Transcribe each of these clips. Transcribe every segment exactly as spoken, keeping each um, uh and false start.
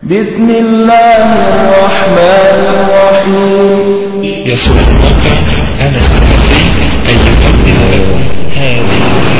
بسم الله الرحمن الرحيم. يسر الموقع أنا السلفي أن يقدم لكم هذه.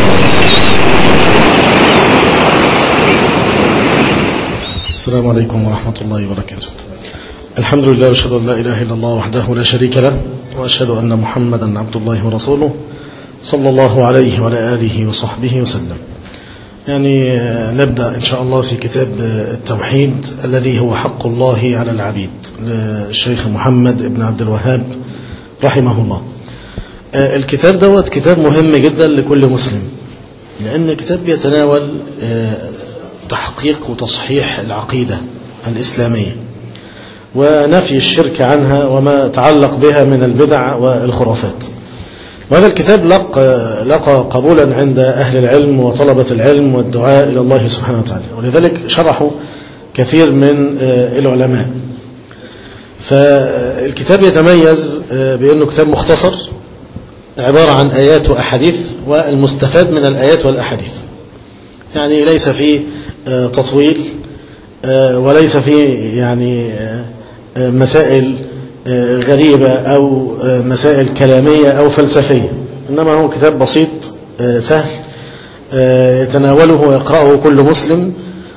السلام عليكم ورحمة الله وبركاته. الحمد لله وأشهد أن لا إله إلا الله وحده لا شريك له، وأشهد أن محمدا عبد الله ورسوله صلى الله عليه وعلى آله وصحبه وسلم. يعني نبدأ إن شاء الله في كتاب التوحيد الذي هو حق الله على العبيد للشيخ محمد بن عبد الوهاب رحمه الله. الكتاب دوت كتاب مهم جدا لكل مسلم، لأن الكتاب بيتناول تحقيق وتصحيح العقيدة الإسلامية ونفي الشرك عنها وما تعلق بها من البدع والخرافات. وهذا الكتاب لقى, لقى قبولا عند أهل العلم وطلبة العلم والدعاء إلى الله سبحانه وتعالى، ولذلك شرحوا كثير من العلماء. فالكتاب يتميز بأنه كتاب مختصر عبارة عن آيات وأحاديث، والمستفاد من الآيات والأحاديث يعني ليس فيه تطويل وليس فيه يعني مسائل غريبة أو مسائل كلامية أو فلسفية، إنما هو كتاب بسيط سهل يتناوله ويقرأه كل مسلم،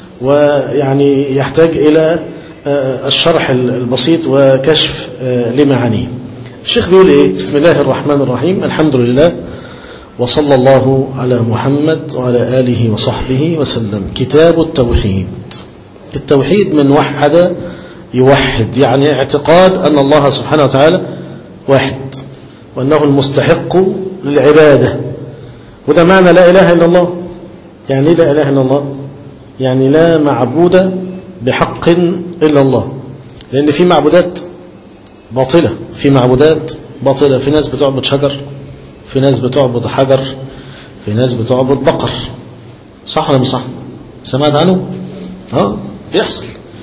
ويعني يحتاج إلى الشرح البسيط وكشف لمعانيه. الشيخ بيقول إيه؟ بسم الله الرحمن الرحيم، الحمد لله وصلى الله على محمد وعلى آله وصحبه وسلم. كتاب التوحيد. التوحيد من وحد يوحد، يعني اعتقاد أن الله سبحانه وتعالى واحد وأنه المستحق للعبادة، وده معنى لا إله إلا الله. يعني لا إله إلا الله يعني لا معبود بحق إلا الله، لأن في معبودات باطلة في معبودات باطلة في ناس بتعبد شجر، في ناس بتعبد حجر، في ناس بتعبد بقر. صح ولا مش صح؟ سمعت عنه؟ اه بيحصل.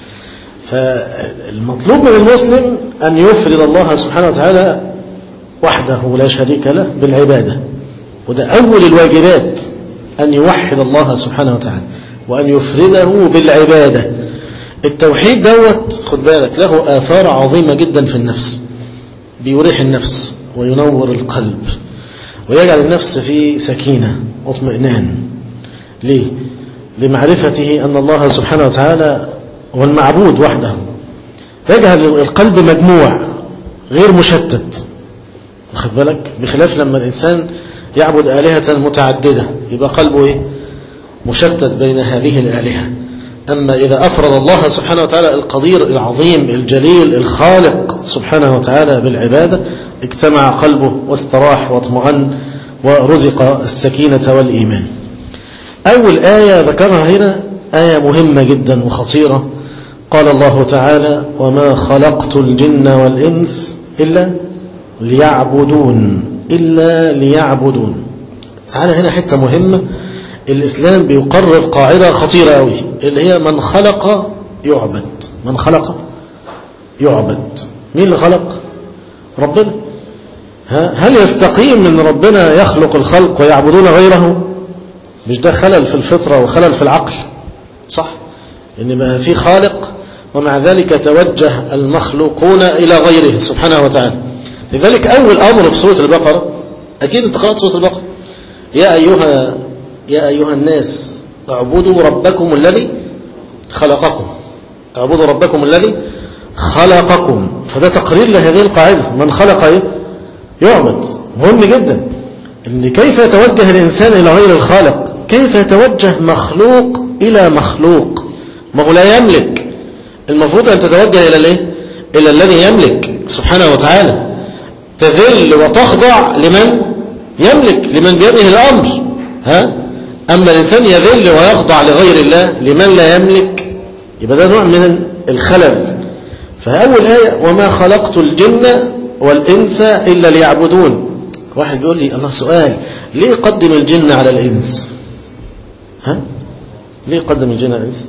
فالمطلوب من المسلم أن يفرد الله سبحانه وتعالى وحده لا شريك له بالعبادة، وده أول الواجبات، أن يوحد الله سبحانه وتعالى وأن يفرده بالعبادة. التوحيد دوت خد بالك له آثار عظيمة جدا في النفس، بيريح النفس وينور القلب ويجعل النفس في سكينة واطمئنان. ليه؟ لمعرفته أن الله سبحانه وتعالى هو المعبود وحده، يجعل القلب مجموع غير مشتت. واخد بالك؟ بخلاف لما الإنسان يعبد آلهة متعددة يبقى قلبه إيه؟ مشتت بين هذه الآلهة. أما إذا أفرد الله سبحانه وتعالى القدير العظيم الجليل الخالق سبحانه وتعالى بالعبادة، اجتمع قلبه واستراح واطمئن ورزق السكينة والإيمان. أول آية ذكرها هنا آية مهمة جدا وخطيرة. قال الله تعالى: وما خلقت الجن والإنس إلا ليعبدون إلا ليعبدون. تعالى هنا حتة مهمة. الإسلام بيقرر قاعدة خطيرة أوي، اللي هي من خلق يعبد. من خلق يعبد. مين اللي خلق؟ ربنا. هل يستقيم ان ربنا يخلق الخلق ويعبدون غيره؟ مش ده خلل في الفطرة وخلل في العقل؟ صح؟ إن بقى في خالق ومع ذلك توجه المخلوقون إلى غيره سبحانه وتعالى. لذلك أول أمر في سورة البقرة، أكيد أنت قرأت سورة البقرة، يا أيها يا أيها الناس اعبدوا ربكم الذي خلقكم. اعبدوا ربكم الذي خلقكم. فده تقرير لهذه القاعدة، من خلق إيه؟ يعبد. مهم جدا إن كيف يتوجه الإنسان إلى غير الخالق، كيف يتوجه مخلوق إلى مخلوق. ما هو لا يملك، المفروض أن تتوجه إلى الايه؟ إلى الذي يملك سبحانه وتعالى. تذل وتخضع لمن يملك، لمن بيده الأمر. ها؟ أما الإنسان يذل ويخضع لغير الله لمن لا يملك، يبقى ده نوع من الخلل. فأول آية: وما خلقت الجن والإنس إلا ليعبدون. واحد بيقول لي: الله، سؤال، ليه قدم الجن على الإنس؟ ها؟ ليه قدم الجن على الإنس؟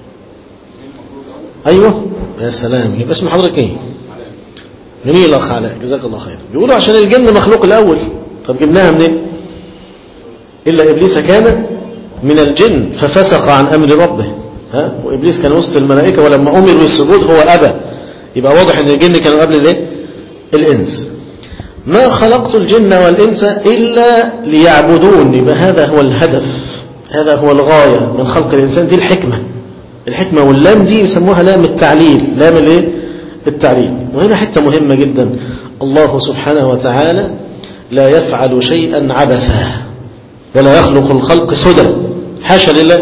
أيوة يا سلام. يبقى اسم حضرتك إيه؟ جميل أخ علاء، جزاك الله خير. بيقولوا عشان الجن مخلوق الأول. طب جبناها منين؟ إلا إبليس كان من الجن ففسق عن أمر ربه. ها؟ وإبليس كان وسط الملائكة ولما أمر بالسجود هو أبى. يبقى واضح أن الجن كانوا قبل الايه؟ الإنس. ما خلقت الجن والإنس إلا ليعبدون. يبقى هذا هو الهدف، هذا هو الغاية من خلق الإنسان. دي الحكمة. الحكمة واللام دي يسموها لام التعليل، لام الايه؟ التعليل. وهنا حتة مهمة جدا، الله سبحانه وتعالى لا يفعل شيئا عبثا ولا يخلق الخلق سدى، حاشا لله.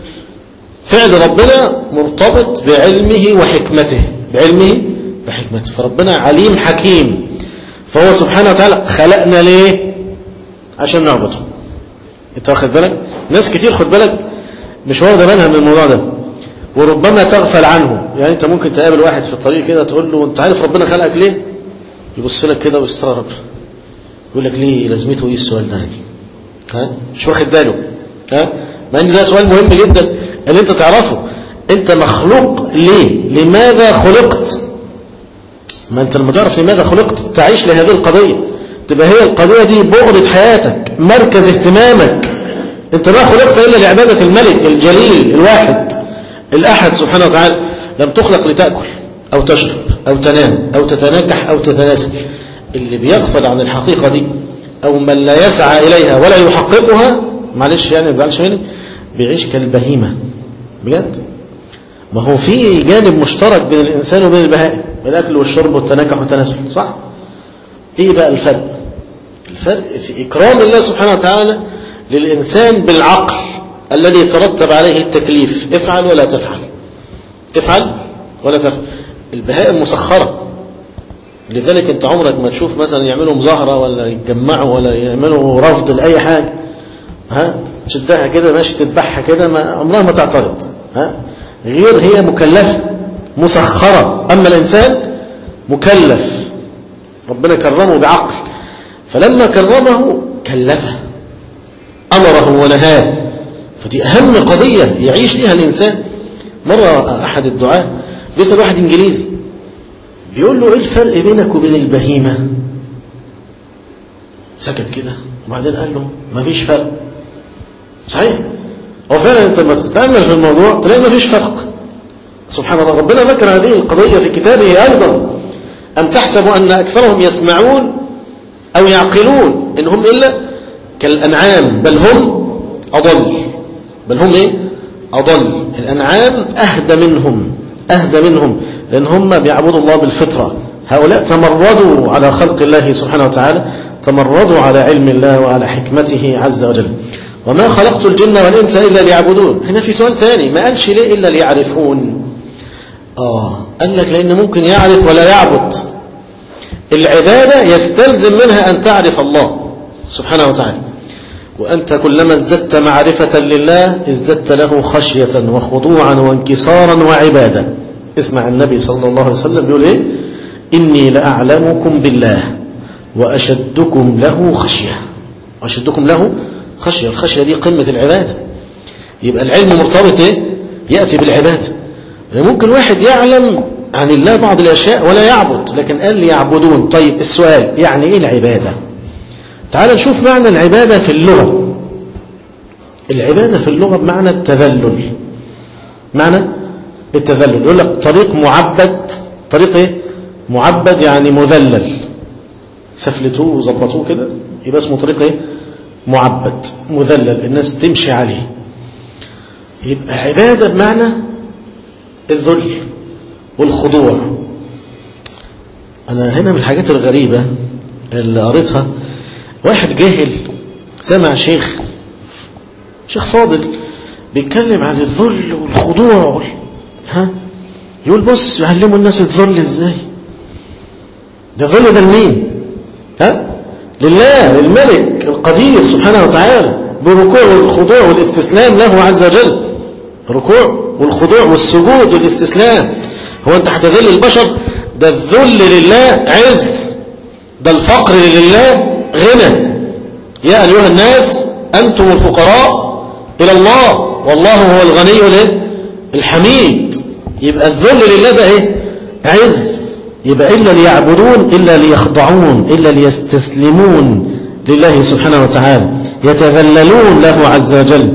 فعل ربنا مرتبط بعلمه وحكمته، بعلمه وحكمته. فربنا عليم حكيم، فهو سبحانه وتعالى خلقنا ليه؟ عشان نعبده. انت واخد بالك؟ ناس كتير خد بالك مش واخده بالها من الموضوع ده، وربما تغفل عنه. يعني انت ممكن تقابل واحد في الطريق كده تقول له انت عارف ربنا خلقك ليه؟ يبص لك كده ويستغرب، يقول لك ليه؟ لازمته ايه السؤال ده؟ ها؟ مش واخد باله. ها؟ مع ان ده سؤال مهم جدا اللي انت تعرفه. انت مخلوق ليه؟ لماذا خلقت؟ ما انت لما تعرف لماذا خلقت تعيش لهذه القضية، تبقى هي القضية دي بؤرة حياتك، مركز اهتمامك. انت ما خلقت الا لعبادة الملك الجليل الواحد الأحد سبحانه وتعالى. لم تخلق لتأكل أو تشرب أو تنام أو تتناكح أو تتناسل. اللي بيغفل عن الحقيقة دي أو من لا يسعى إليها ولا يحققها، معلش يعني ما تزعلش مني، بيعيش كالبهيمة بجد. ما هو في جانب مشترك بين الإنسان وبين البهائم، الأكل والشرب والتناكح والتناسل، صح؟ إيه بقى الفرق؟ الفرق في إكرام الله سبحانه وتعالى للإنسان بالعقل الذي يترتب عليه التكليف، افعل ولا تفعل، افعل ولا تفعل. البهائم مسخرة، لذلك انت عمرك ما تشوف مثلا يعملوا مظاهرة ولا يتجمعوا ولا يعملوا رفض لأي حاجة. ها؟ تشدها كده ماشي تذبحها كده، ما عمرها ما تعترض. ها؟ غير هي مكلفة مسخرة. أما الإنسان مكلف، ربنا كرمه بعقل، فلما كرمه كلفه، أمره ونهاه. فدي أهم قضية يعيش لها الإنسان. مرة أحد الدعاة بيسأل واحد إنجليزي، بيقول له إيه الفرق بينك وبين البهيمة؟ سكت كده وبعدين قال له ما فيش فرق. صحيح، هو فعلا انت لما تتأمل في الموضوع تلاقي ما فيش فرق. سبحان الله، ربنا ذكر هذه القضية في كتابه أيضا. أم تحسب أن أكثرهم يسمعون أو يعقلون إن هم إلا كالأنعام بل هم أضل. بل هم إيه؟ أضل. الأنعام أهدى منهم، أهدى منهم لأن هم بيعبدوا الله بالفطرة. هؤلاء تمردوا على خلق الله سبحانه وتعالى، تمردوا على علم الله وعلى حكمته عز وجل. وما خلقت الجن والإنس إلا ليعبدون. هنا في سؤال تاني، ما قالش ليه إلا ليعرفون؟ آه قال لك لأن ممكن يعرف ولا يعبد. العبادة يستلزم منها أن تعرف الله سبحانه وتعالى، وأنت كلما ازددت معرفة لله ازددت له خشية وخضوعا وانكسارا وعبادة. اسمع النبي صلى الله عليه وسلم بيقول إيه؟ إني لأعلمكم بالله وأشدكم له خشية. وأشدكم له خشية. الخشية دي قمة العبادة. يبقى العلم مرتبط إيه؟ يأتي بالعبادة. ممكن واحد يعلم عن الله بعض الأشياء ولا يعبد، لكن قال لي يعبدون. طيب السؤال يعني إيه العبادة؟ تعال نشوف معنى العبادة في اللغة. العبادة في اللغة بمعنى التذلل. معنى التذلل، يقول لك طريق معبد. طريق إيه؟ معبد يعني مذلل، سفلتوه وظبطوه كده يبقى اسمه طريق إيه؟ معبد مذلل، الناس تمشي عليه. يبقى عبادة بمعنى الذل والخضوع. أنا هنا من الحاجات الغريبة اللي قريتها، واحد جاهل سمع شيخ شيخ فاضل بيتكلم عن الذل والخضوع، ها يقول بص يعلموا الناس الذل ازاي. ده الذل ده لمين؟ ها لله، للملك القدير سبحانه وتعالى، بالركوع والخضوع والاستسلام له عز وجل. الركوع والخضوع والسجود والاستسلام. هو انت هتذل البشر؟ ده الذل لله عز، ده الفقر لله غنى. يا أيها الناس أنتم الفقراء إلى الله والله هو الغني الحميد. يبقى الذل لله ده إيه؟ عز. يبقى إلا ليعبدون، إلا ليخضعون، إلا ليستسلمون لله سبحانه وتعالى، يتذللون له عز وجل.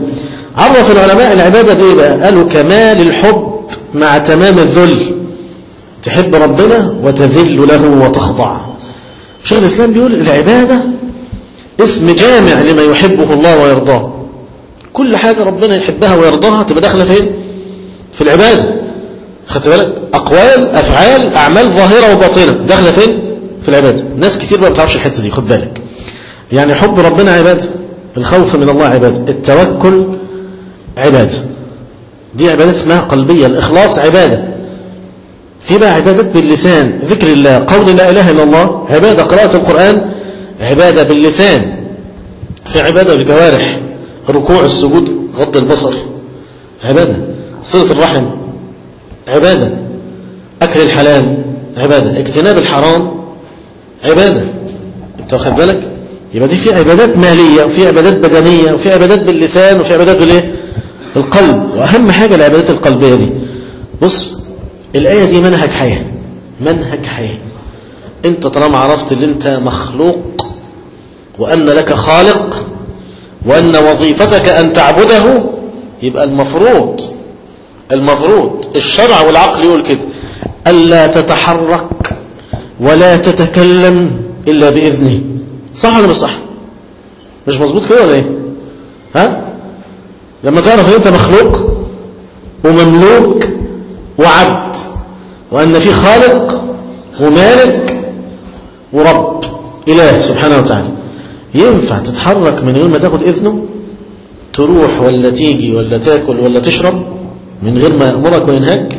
عرف العلماء العبادة بإيه بقى؟ قالوا كمال الحب مع تمام الذل. تحب ربنا وتذل له وتخضع. شيخ الإسلام بيقول العبادة اسم جامع لما يحبه الله ويرضاه. كل حاجة ربنا يحبها ويرضاها تبقى داخلة فين؟ في العبادة. خدت بالك؟ أقوال أفعال أعمال ظاهرة وباطنة داخلة فين؟ في العبادة. ناس كتير بقى ما بتعرفش الحتة دي، خد بالك. يعني حب ربنا عبادة، الخوف من الله عبادة، التوكل عبادة، دي عبادات اسمها قلبية. الإخلاص عبادة. في بقى عبادات باللسان، ذكر الله، قول لا إله إلا الله عبادة، قراءة القرآن عبادة باللسان. في عبادة بالجوارح، الركوع، السجود، غض البصر عبادة، صلة الرحم عبادة، أكل الحلال عبادة، اجتناب الحرام عبادة. انت واخد بالك؟ يبقى دي في عبادات مالية وفي عبادات بدنية وفي عبادات باللسان وفي عبادات بالايه؟ بالقلب. واهم حاجة العبادات القلبية دي. بص الآية دي منهج حياة، منهج حياة. انت طالما عرفت ان انت مخلوق وأن لك خالق وأن وظيفتك أن تعبده، يبقى المفروض المفروض الشرع والعقل يقول كده: ألا تتحرك ولا تتكلم إلا بإذنه. صح ولا مش صح؟ مش مظبوط كده ولا ايه؟ ها؟ لما تعرف ان انت مخلوق ومملوك وعبد وأن في خالق ومالك ورب إله سبحانه وتعالى، ينفع تتحرك من غير ما تاخد إذنه؟ تروح ولا تيجي ولا تاكل ولا تشرب من غير ما يأمرك وينهاك؟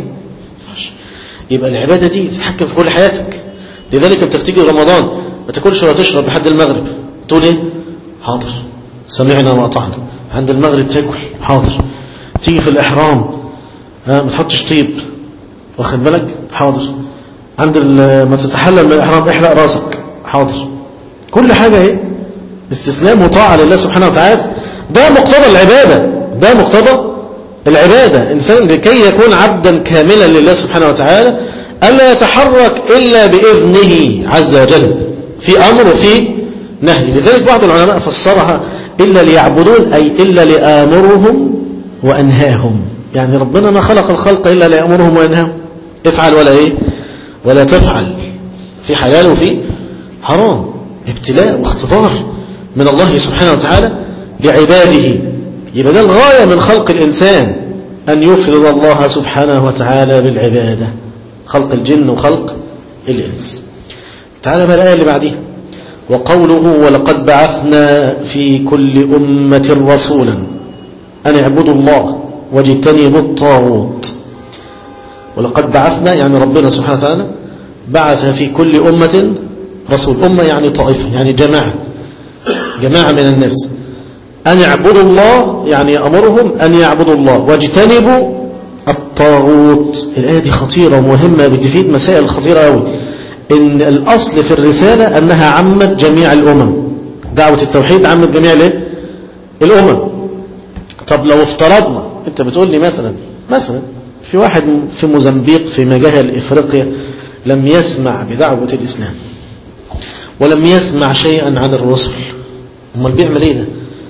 يبقى العبادة دي تتحكم في كل حياتك. لذلك انت بتيجي رمضان ما تاكلش ولا تشرب لحد المغرب، تقول ايه؟ حاضر سمعنا وأطعنا. عند المغرب تاكل، حاضر. تيجي في الإحرام ها ما تحطش طيب، واخد بالك؟ حاضر. عند ما تتحلل من الإحرام احلق راسك، حاضر. كل حاجة ايه؟ استسلام وطاعة لله سبحانه وتعالى. ده مقتضى العبادة، ده مقتضى العبادة. إنسان لكي يكون عبدا كاملا لله سبحانه وتعالى ألا يتحرك إلا بإذنه عز وجل في أمر وفي نهي. لذلك بعض العلماء فسرها إلا ليعبدون، أي إلا لآمرهم وأنهاهم. يعني ربنا ما خلق الخلق إلا ليأمرهم وينهاهم، افعل ولا إيه ولا تفعل، في حلال وفي حرام. ابتلاء واختبار من الله سبحانه وتعالى لعباده. يبقى ده الغاية من خلق الإنسان، أن يفرض الله سبحانه وتعالى بالعبادة، خلق الجن وخلق الإنس. تعالى بقى الآية اللي بعديها: وقوله ولقد بعثنا في كل أمة رسولا أن اعبدوا الله واجتنبوا الطاغوت. ولقد بعثنا يعني ربنا سبحانه وتعالى بعث في كل أمة رسول. أمة يعني طائفة، يعني جماعة، جماعة من الناس. أن يعبدوا الله يعني أمرهم أن يعبدوا الله واجتنبوا الطاغوت. الآية دي خطيرة ومهمة، بتفيد مسائل خطيرة أوي. إن الأصل في الرسالة أنها عمت جميع الأمم، دعوة التوحيد عمت جميع الايه؟ الأمم. طب لو افترضنا أنت بتقول لي مثلا مثلا في واحد في موزمبيق في مجاهل إفريقيا لم يسمع بدعوة الإسلام ولم يسمع شيئا عن الرسل، امال بيعمل ايه ده؟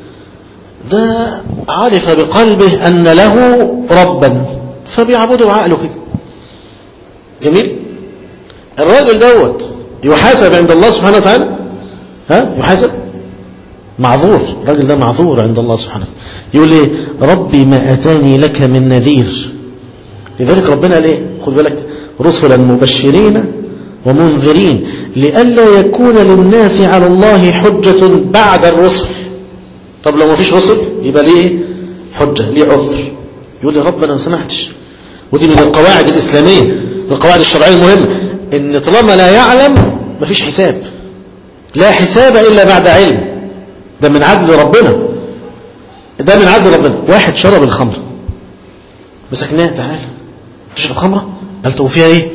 ده عرف بقلبه أن له ربا فبيعبده بعقله كده. جميل. الراجل دوت يحاسب عند الله سبحانه وتعالى؟ ها يحاسب؟ معذور. الراجل ده معذور عند الله سبحانه وتعالى. يقول ايه؟ ربي ما أتاني لك من نذير. لذلك ربنا قال ايه؟ خد بالك: رسلا مبشرين ومنذرين لئلا يكون للناس على الله حجة بعد الرسل. طب لو ما فيش رسل يبقى ليه حجة، ليه عذر. يقول لي رب أنا ما سمعتش. ودي من القواعد الإسلامية، من القواعد الشرعية المهمة، إن طالما لا يعلم ما فيش حساب. لا حساب إلا بعد علم. ده من عدل ربنا، ده من عدل ربنا. واحد شرب الخمر مسكناه: تعال تشرب خمرة؟ قال له فيها ايه؟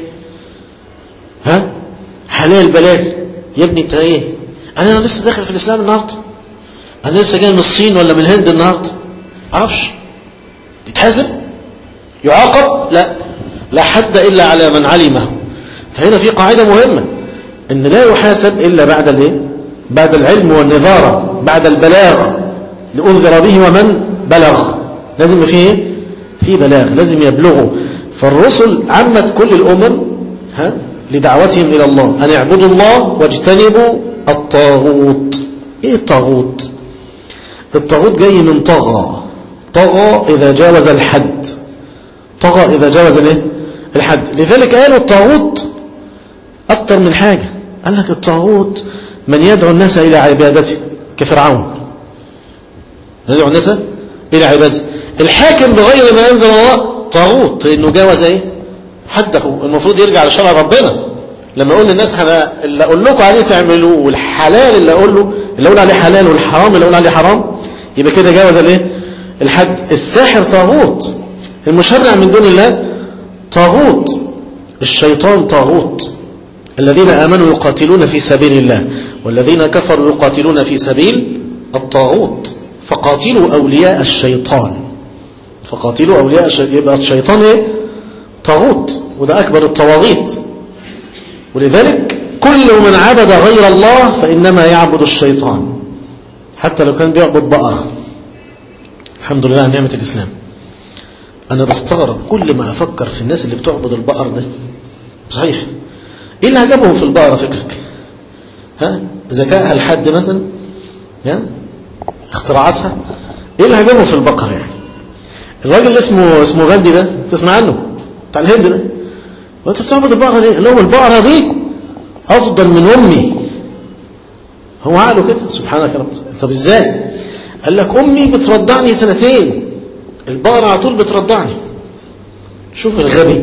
ها حلال بلال يا ابني انت ايه؟ انا انا لسه داخل في الاسلام النهارده، انا لسه جاي من الصين ولا من الهند النهارده، عرفش يتحاسب يعاقب؟ لا، لا حد الا على من علمه. فهنا في قاعده مهمه ان لا يحاسب الا بعد الايه؟ بعد العلم والنظاره، بعد البلاغ لأنذر به ومن بلغ. لازم فيه في بلاغ، لازم يبلغوا. فالرسل عمت كل الأمم ها لدعوتهم إلى الله أن يعبدوا الله واجتنبوا الطاغوت. إيه الطاغوت؟ الطاغوت جاي من طغى، طغى إذا جاوز الحد، طغى إذا جاوز الحد. لذلك قالوا الطاغوت أكتر من حاجة. قال لك الطاغوت من يدعو الناس إلى عبادته كفرعون، يدعو الناس إلى عبادته. الحاكم بغير ما أنزل الله طاغوت، لأنه جاوز إيه حده، المفروض يرجع لشرع ربنا. لما أقول للناس أنا اللي أقول لكم عليه تعملوه، والحلال اللي أقول له اللي أقول عليه حلال، والحرام اللي أقول عليه حرام، يبقى كده جاوز الإيه الحد. الساحر طاغوت، المشرع من دون الله طاغوت، الشيطان طاغوت. الذين آمنوا يقاتلون في سبيل الله والذين كفروا يقاتلون في سبيل الطاغوت. فقاتلوا أولياء الشيطان، فقاتلوا أولياء الشيطان. يبقى الشيطان إيه طاغوت، وده أكبر الطواغيت. ولذلك كل من عبد غير الله فإنما يعبد الشيطان، حتى لو كان بيعبد بقرة. الحمد لله نعمة الإسلام. أنا بستغرب كل ما أفكر في الناس اللي بتعبد البقر ده. صحيح، إيه اللي عجبهم في البقرة فكرك؟ ها ذكائها الحاد مثلا، ها اختراعاتها، إيه اللي عجبهم في البقر يعني؟ الراجل اللي اسمه اسمه غاندي ده، تسمع عنه، بتاع الهند ده، وأنت بتعبد البقرة دي؟ اللي هو البقرة دي أفضل من أمي. هو عقله كده، سبحانك يا رب. طب إزاي؟ قال لك أمي بترضعني سنتين، البقرة على طول بترضعني. شوف الغبي.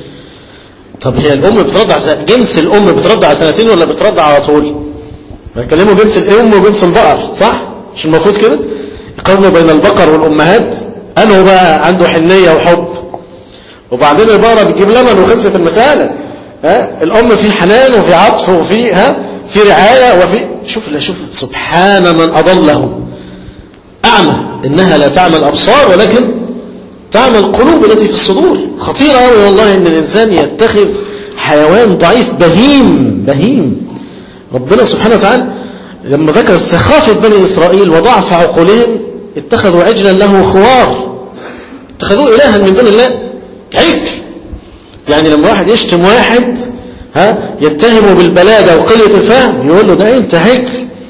طب هي الأم بترضع جنس الأم بترضع سنتين ولا بترضع على طول؟ بكلموا جنس الأم وجنس البقر، صح؟ مش المفروض كده؟ يقارنوا بين البقر والأمهات، أنه بقى عنده حنية وحب. وبعدين البقرة بتجيب لبن وخلصت المسألة. ها الأم في حنان وفي عطف وفي ها في رعاية وفي شوف لا شوف سبحان من أضله أعمى، إنها لا تعمى الأبصار ولكن تعمى القلوب التي في الصدور. خطيرة أوي والله إن الإنسان يتخذ حيوان ضعيف بهيم بهيم. ربنا سبحانه وتعالى لما ذكر سخافة بني إسرائيل وضعف عقولهم اتخذوا عجلا له خوار، اتخذوه إلها من دون الله، عجل. يعني لما واحد يشتم واحد ها يتهمه بالبلادة وقلة الفهم، يقول له ده انت عجل،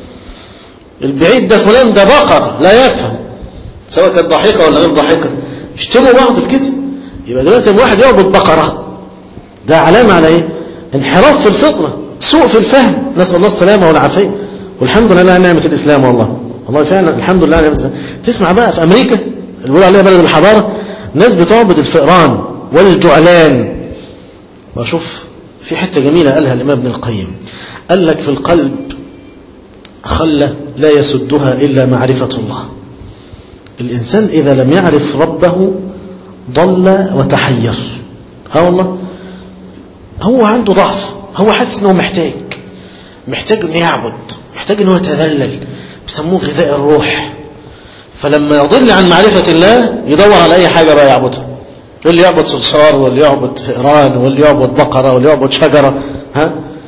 البعيد ده فلان ده بقرة لا يفهم، سواء كانت ضحكة ولا غير ضحكة، يشتموا بعض بكده. يبقى دلوقتي لما واحد يعبد بقرة ده علامة على ايه؟ انحراف في الفطرة، سوء في الفهم. نسأل الله السلامة والعافية، والحمد لله نعمة الإسلام. والله والله فعلا الحمد لله نعمة الإسلام. تسمع بقى في أمريكا اللي بيقولوا عليها بلد الحضارة، ناس بتعبد الفئران والجعلان. وأشوف في حتة جميلة قالها الإمام ابن القيم، قال لك في القلب خلة لا يسدها إلا معرفة الله. الإنسان إذا لم يعرف ربه ضل وتحير. ها والله هو عنده ضعف، هو حاسس أنه محتاج محتاج أنه يعبد، محتاج أنه يتذلل، بيسموه غذاء الروح. فلما يضل عن معرفة الله يدور على أي حاجة بقى يعبدها، واللي يعبد صرصار واللي يعبد فئران واللي يعبد بقرة واللي يعبد شجرة. ها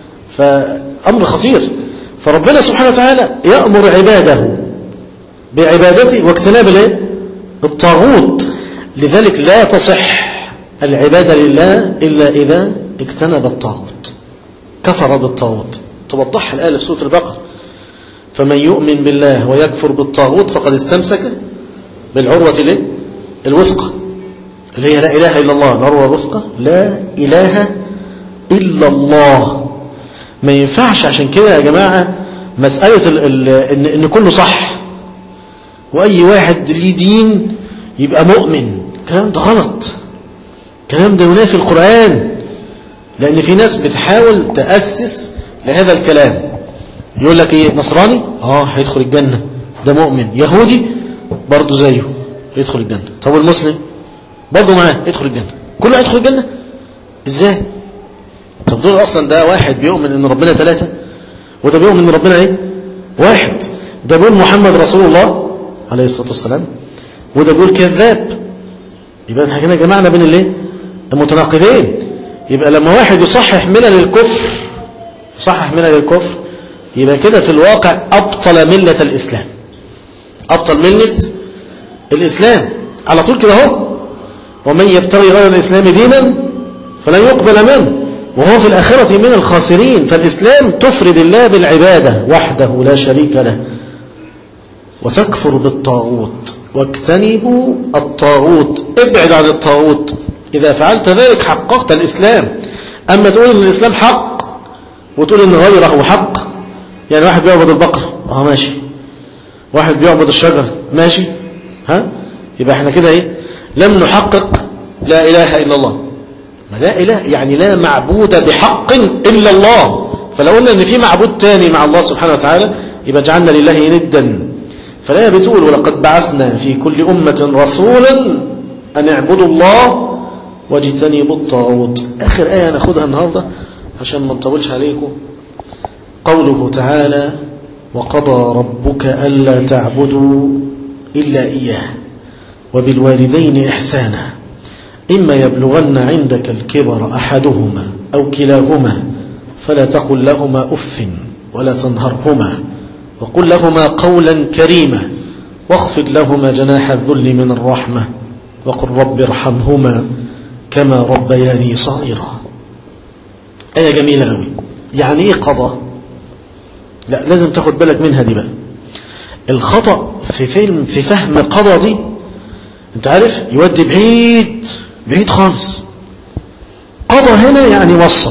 فأمر خطير. فربنا سبحانه وتعالى يأمر عباده بعبادته واجتناب الايه؟ الطاغوت. لذلك لا تصح العبادة لله إلا إذا اجتنب الطاغوت، كفر بالطاغوت. توضحها الآية في سورة البقرة، فمن يؤمن بالله ويكفر بالطاغوت فقد استمسك بالعروة الوثقى اللي هي لا إله إلا الله. العروة الوثقى لا إله إلا الله. ما ينفعش. عشان كده يا جماعة مسألة ال ال إن, إن كله صح وأي واحد ليه دين يبقى مؤمن، الكلام ده غلط، الكلام ده ينافي القرآن. لأن في ناس بتحاول تأسس لهذا الكلام، يقول لك إيه نصراني آه هيدخل الجنة ده مؤمن، يهودي برضه زيه يدخل الجنة، طب المسلم برضه معاه يدخل الجنة، كله يدخل الجنة إزاي؟ طب دول أصلا ده واحد بيؤمن إن ربنا ثلاثة وده بيؤمن إن ربنا إيه واحد، ده بيقول محمد رسول الله عليه الصلاة والسلام وده بيقول كذاب. يبقى احنا هنا جمعنا بين الايه المتناقضين. يبقى لما واحد يصحح ملل الكفر يصحح ملل الكفر يبقى كده في الواقع أبطل ملة الإسلام، أبطل ملة الإسلام. على طول كده اهو، ومن يبتغي غير الإسلام دينا فلن يقبل منه وهو في الآخرة من الخاسرين. فالإسلام تفرد الله بالعبادة وحده لا شريك له، وتكفر بالطاغوت. واجتنبوا الطاغوت، ابعد عن الطاغوت. إذا فعلت ذلك حققت الإسلام. أما تقول إن الإسلام حق وتقول إن غيره حق، يعني واحد بيعبد البقر اه ماشي، واحد بيعبد الشجر ماشي، ها يبقى احنا كده ايه؟ لم نحقق لا إله إلا الله. ما لا إله يعني لا معبود بحق إلا الله. فلو قلنا إن في معبود تاني مع الله سبحانه وتعالى يبقى جعلنا لله ندا. فالآية بتقول ولقد بعثنا في كل أمة رسولا أن اعبدوا الله واجتنبوا الطاغوت. آخر آية ناخدها النهاردة عشان ما نطولش عليكم، قوله تعالى وقضى ربك ألا تعبدوا إلا إياه وبالوالدين إحسانا إما يبلغن عندك الكبر أحدهما أو كلاهما فلا تقل لهما أف ولا تنهرهما وقل لهما قولا كريما واخفض لهما جناح الذل من الرحمة وقل رب ارحمهما كما ربياني صغيرا. آية جميلة أوي. يعني إيه قضى؟ لا لازم تاخد بالك منها دي بقى. الخطأ في فهم في فهم قضى دي انت عارف يودي بعيد بعيد خالص. قضى هنا يعني وصى،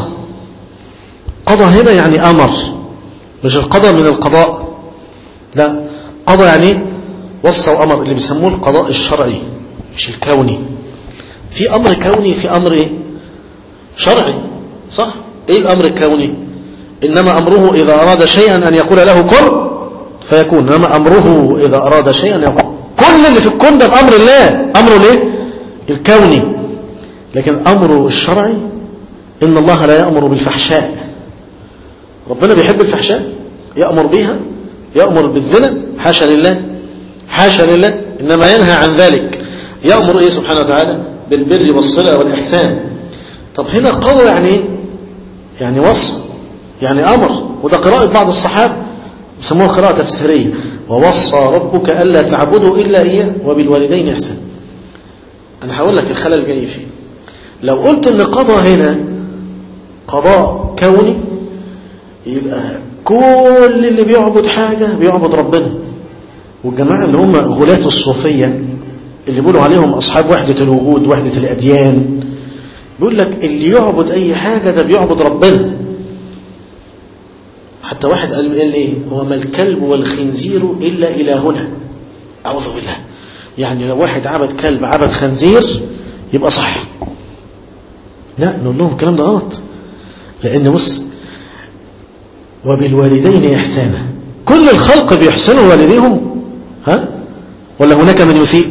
قضى هنا يعني أمر، مش القضاء من القضاء، لا قضى يعني وصى وأمر، اللي بيسموه القضاء الشرعي مش الكوني. في أمر كوني في أمر إيه؟ شرعي، صح؟ إيه الأمر الكوني؟ إنما أمره إذا أراد شيئا أن يقول له كن فيكون، إنما أمره إذا أراد شيئا يقول. كل اللي في الكون ده الأمر الله، أمره ليه؟ الكوني. لكن أمره الشرعي إن الله لا يأمر بالفحشاء. ربنا بيحب الفحشاء يأمر بها، يأمر بالزنا، حاشا لله حاشا لله، إنما ينهى عن ذلك. يأمر إيه سبحانه وتعالى؟ بالبر والصلة والإحسان. طب هنا قوة يعني إيه؟ يعني وصى، يعني أمر. وده قراءة بعض الصحابة يسموها قراءة تفسيرية، ووصى ربك ألا تعبدوا إلا إياه وبالوالدين إحسان. أنا هقول لك الخلل جاي فين. لو قلت إن قضى هنا قضاء كوني يبقى كل اللي بيعبد حاجة بيعبد ربنا. والجماعة اللي هم غلاة الصوفية اللي بيقولوا عليهم أصحاب وحدة الوجود وحدة الأديان بيقول لك اللي يعبد أي حاجة ده بيعبد ربنا. حتى واحد قال إيه؟ هو ما الكلب والخنزير إلا إلهنا. أعوذ بالله. يعني لو واحد عبد كلب عبد خنزير يبقى صح. لا نقول لهم الكلام ده غلط. لأن بص وبالوالدين إحسانا، كل الخلق بيحسنوا والديهم ها؟ ولا هناك من يسيء؟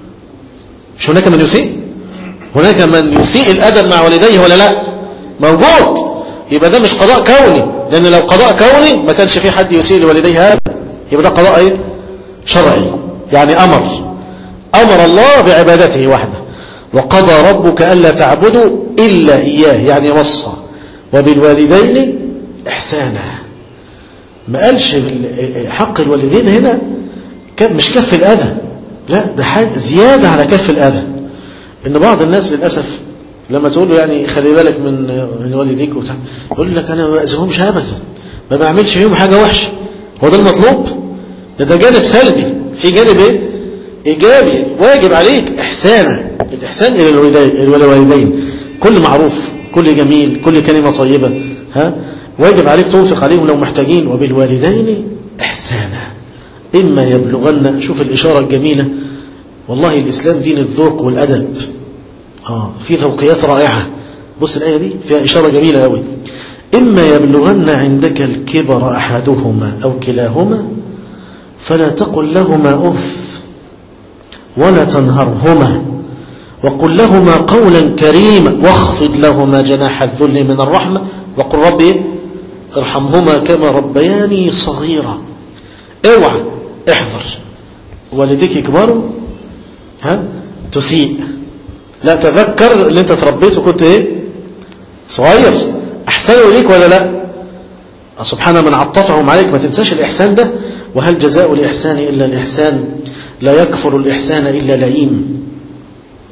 مش هناك من يسيء؟ هناك من يسيء الأدب مع والديه ولا لا؟ موجود. يبقى ده مش قضاء كوني، لأن لو قضاء كوني ما كانش في حد يسيء لوالديه هذا. يبقى ده قضاء ايه؟ شرعي، يعني أمر أمر الله بعبادته وحده. وقضى ربك ألا تعبدوا إلا إياه، يعني وصى وبالوالدين إحسانا. ما قالش حق الوالدين هنا مش كف الأذى، لا ده حاجة زيادة على كف الأذى. إن بعض الناس للأسف لما تقول له يعني خلي بالك من من والديك وبتاع يقول لك أنا ما بأذيهمش أبدا، ما بعملش فيهم حاجة وحشة. هو ده المطلوب؟ ده ده جانب سلبي. في جانب إيه؟ إيجابي. واجب عليك إحسانا، الإحسان إلى الوالدين، كل معروف، كل جميل، كل كلمة طيبة، ها واجب عليك تنفق عليهم لو محتاجين. وبالوالدين إحسانا إما يبلغن. شوف الإشارة الجميلة، والله الإسلام دين الذوق والأدب. آه في ذوقيات رائعة. بص الآية دي فيها إشارة جميلة أوي. إما يبلغن عندك الكبر أحدهما أو كلاهما فلا تقل لهما أف ولا تنهرهما وقل لهما قولا كريما واخفض لهما جناح الذل من الرحمة وقل ربي ارحمهما كما ربياني صغيرا. اوعى احذر والديك يكبروا ها تسيء، لا تذكر اللي انت تربيته كنت ايه صغير، احسنوا اليك ولا لا؟ سبحان من عطفهم عليك. ما تنساش الاحسان ده. وهل جزاء الاحسان الا الاحسان؟ لا يكفر الاحسان الا لئيم.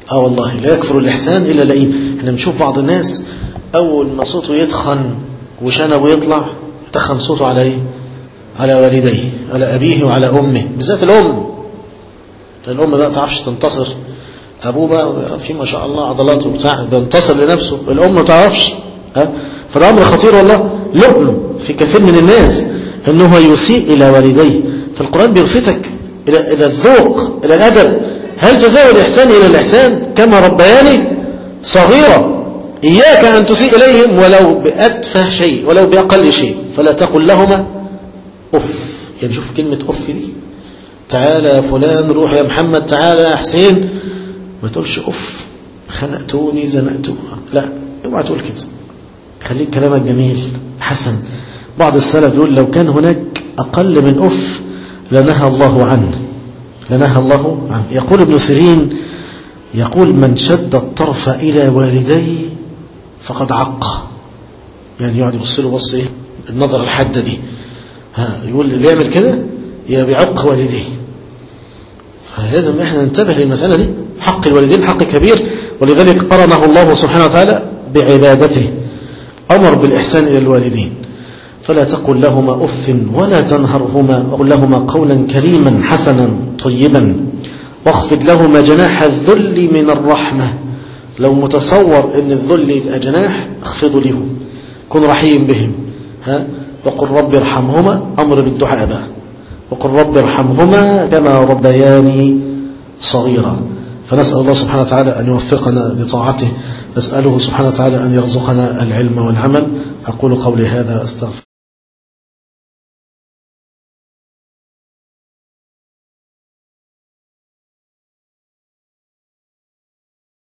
اه والله لا يكفر الإحسان إلا لئيم. احنا بنشوف بعض الناس أول ما صوته يتخن وشنبه يطلع يتخن صوته على ايه؟ على والديه، على أبيه وعلى أمه، بالذات الأم. الأم بقى ما تعرفش تنتصر، أبوه بقى في ما شاء الله عضلاته بتاع بينتصر لنفسه، الأم ما تعرفش. ها؟ فده أمر خطير والله، لؤم في كثير من الناس أنه يسيء إلى والديه. فالقرآن بيلفتك إلى إلى الذوق، إلى الأدب. هل جزاء الإحسان إلى الإحسان كما ربياني صغيرة؟ إياك أن تسيء إليهم ولو بأتفه شيء، ولو بأقل شيء. فلا تقل لهما أف. يعني شوف كلمة أف دي، تعالى يا فلان، روح يا محمد، تعالى يا حسين، ما تقولش أف خنقتوني زنقتوني، لا، اوعى تقول كده. خليك كلامك جميل حسن. بعض السلف يقول لو كان هناك أقل من أف لنهى الله عنه، لنهى الله عنه. يقول ابن سيرين، يقول من شد الطرف إلى والديه فقد عق. يعني يقعد يبص له بص ايه، النظر الحادة دي. ها، يقول اللي يعمل كده يا بيعق والديه. فلازم احنا ننتبه للمسألة دي. حق الوالدين حق كبير، ولذلك قرنه الله سبحانه وتعالى بعبادته، أمر بالإحسان إلى الوالدين. فلا تقل لهما أف ولا تنهرهما، وقل لهما قولا كريما حسنا طيبا، واخفض لهما جناح الذل من الرحمة. لو متصور ان الذل يبقى جناح، اخفضوا لهم، كن رحيم بهم. ها؟ وقل رب ارحمهما، أمر بالدعاء بقى، وقل رب ارحمهما كما ربياني صغيرا. فنسأل الله سبحانه وتعالى أن يوفقنا لطاعته، نسأله سبحانه وتعالى أن يرزقنا العلم والعمل. أقول قولي هذا أستغفر